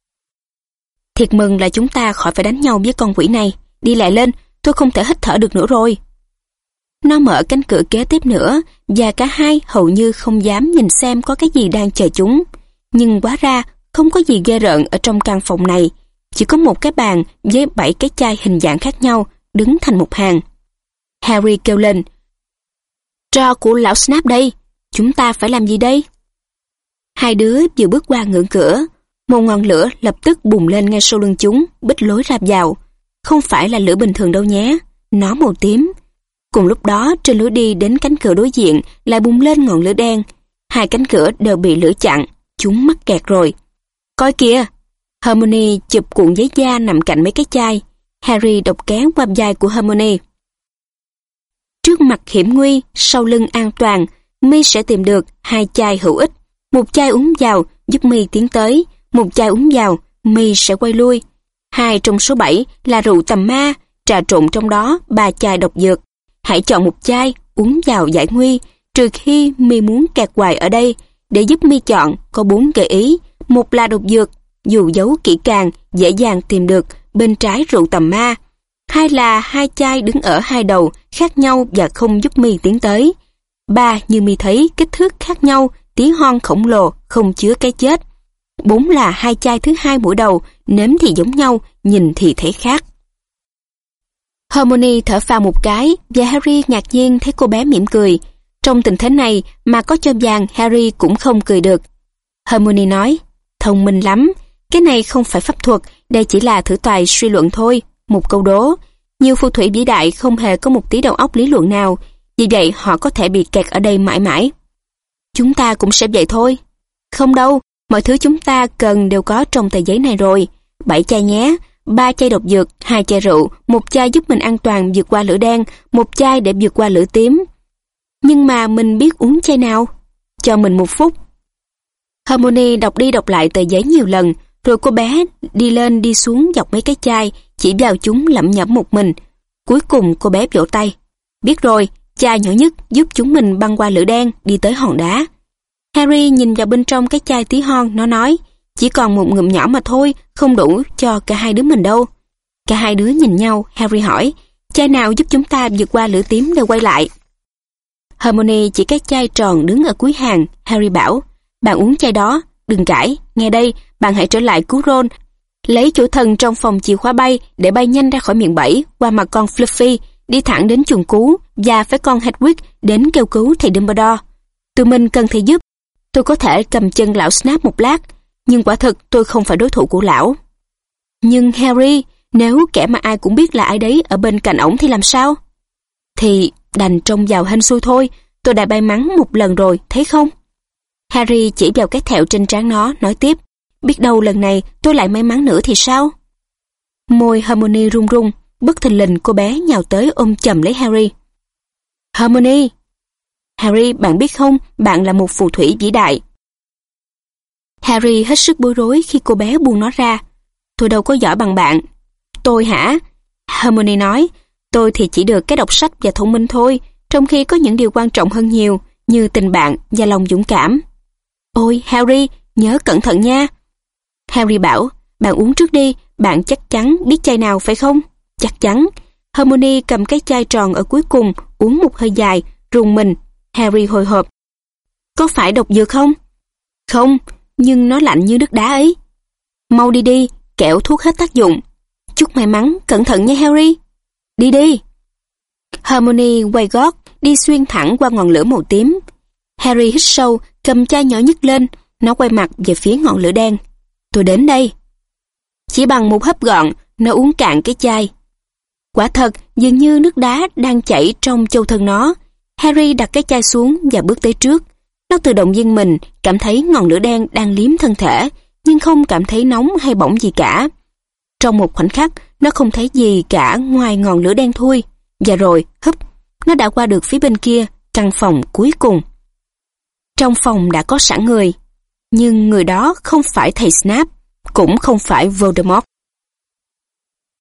thiệt mừng là chúng ta khỏi phải đánh nhau với con quỷ này. Đi lại lên, tôi không thể hít thở được nữa rồi. Nó mở cánh cửa kế tiếp nữa và cả hai hầu như không dám nhìn xem có cái gì đang chờ chúng. Nhưng hóa ra không có gì ghê rợn ở trong căn phòng này. Chỉ có một cái bàn với 7 cái chai hình dạng khác nhau đứng thành một hàng. Harry kêu lên, trò của lão Snape đây, chúng ta phải làm gì đây? 2 đứa vừa bước qua ngưỡng cửa, một ngọn lửa lập tức bùng lên ngay sau lưng chúng, bích lối ra vào. Không phải là lửa bình thường đâu nhé, nó màu tím. Cùng lúc đó, trên lối đi đến cánh cửa đối diện lại bùng lên ngọn lửa đen. 2 cánh cửa đều bị lửa chặn, chúng mắc kẹt rồi. Coi kìa! Hermione chụp cuộn giấy da nằm cạnh mấy cái chai. Harry độc kéo qua vai của Hermione. Trước mặt hiểm nguy, sau lưng an toàn, mi sẽ tìm được 2 chai hữu ích. Một chai uống vào giúp mi tiến tới, một chai uống vào mi sẽ quay lui. 2 trong số 7 là rượu tầm ma, trà trộn trong đó 3 chai độc dược. Hãy chọn một chai uống vào giải nguy, trừ khi mi muốn kẹt hoài ở đây. Để giúp mi chọn có 4 gợi ý. Một là độc dược, dù giấu kỹ càng, dễ dàng tìm được bên trái rượu tầm ma. 2 là 2 chai đứng ở 2 đầu khác nhau và không giúp mi tiến tới. 3 như mi thấy kích thước khác nhau, tí hon khổng lồ, không chứa cái chết. 4 là 2 chai thứ 2 mỗi đầu, nếm thì giống nhau, nhìn thì thấy khác. Hermione thở phào một cái và Harry ngạc nhiên thấy cô bé mỉm cười. Trong tình thế này mà có cho vàng, Harry cũng không cười được. Hermione nói, thông minh lắm, cái này không phải pháp thuật, đây chỉ là thử tài suy luận thôi, một câu đố. Nhiều phù thủy vĩ đại không hề có một tí đầu óc lý luận nào, vì vậy họ có thể bị kẹt ở đây mãi mãi. Chúng ta cũng sẽ vậy thôi. Không đâu, mọi thứ chúng ta cần đều có trong tờ giấy này rồi. 7 chai nhé, 3 chai độc dược, 2 chai rượu, 1 chai giúp mình an toàn vượt qua lửa đen, 1 chai để vượt qua lửa tím. Nhưng mà mình biết uống chai nào? Cho mình 1 phút. Hermione đọc đi đọc lại tờ giấy nhiều lần, rồi cô bé đi lên đi xuống dọc mấy cái chai, chỉ vào chúng lẩm nhẩm một mình. Cuối cùng cô bé vỗ tay. Biết rồi, chai nhỏ nhất giúp chúng mình băng qua lửa đen, đi tới hòn đá. Harry nhìn vào bên trong cái chai tí hon, nó nói, chỉ còn một ngụm nhỏ mà thôi, không đủ cho cả hai đứa mình đâu. Cả hai đứa nhìn nhau, Harry hỏi, chai nào giúp chúng ta vượt qua lửa tím để quay lại? Hermione chỉ cái chai tròn đứng ở cuối hàng. Harry bảo, bạn uống chai đó, đừng cãi, nghe đây, bạn hãy trở lại cứu Ron, lấy chủ thần trong phòng chìa khóa bay để bay nhanh ra khỏi miệng bẫy, qua mặt con Fluffy, đi thẳng đến chuồng cú và phải con Hedwig đến kêu cứu thầy Dumbledore. Tụi mình cần thầy giúp. Tôi có thể cầm chân lão Snape một lát, nhưng quả thực tôi không phải đối thủ của lão. Nhưng Harry, nếu kẻ mà ai cũng biết là ai đấy ở bên cạnh ổng thì làm sao? Thì đành trông vào hên xui thôi, tôi đã may mắn một lần rồi, thấy không? Harry chỉ vào cái thẹo trên trán nó, nói tiếp, biết đâu lần này tôi lại may mắn nữa thì sao? Môi Hermione run run, bất thình lình cô bé nhào tới ôm chầm lấy Harry. Hermione! Harry, bạn biết không, bạn là một phù thủy vĩ đại. Harry hết sức bối rối khi cô bé buông nó ra. Tôi đâu có giỏi bằng bạn. Tôi hả? Hermione nói, tôi thì chỉ được cái đọc sách và thông minh thôi, trong khi có những điều quan trọng hơn nhiều, như tình bạn và lòng dũng cảm. Ôi, Harry, nhớ cẩn thận nha. Harry bảo, bạn uống trước đi, bạn chắc chắn biết chai nào phải không? Chắc chắn. Hermione cầm cái chai tròn ở cuối cùng, uống một hơi dài, rùng mình. Harry hồi hộp. Có phải độc dược không? Không, nhưng nó lạnh như nước đá ấy. Mau đi đi, kẻo thuốc hết tác dụng. Chúc may mắn, cẩn thận nha Harry. Đi đi. Hermione quay gót, đi xuyên thẳng qua ngọn lửa màu tím. Harry hít sâu, cầm chai nhỏ nhất lên, nó quay mặt về phía ngọn lửa đen. Tôi đến đây. Chỉ bằng một hớp gọn, nó uống cạn cái chai. Quả thật, dường như nước đá đang chảy trong châu thân nó. Harry đặt cái chai xuống và bước tới trước. Nó tự động giương mình, cảm thấy ngọn lửa đen đang liếm thân thể, nhưng không cảm thấy nóng hay bỏng gì cả. Trong một khoảnh khắc, nó không thấy gì cả ngoài ngọn lửa đen thui. Và rồi, húp, nó đã qua được phía bên kia, căn phòng cuối cùng. Trong phòng đã có sẵn người. Nhưng người đó không phải thầy Snape, cũng không phải Voldemort.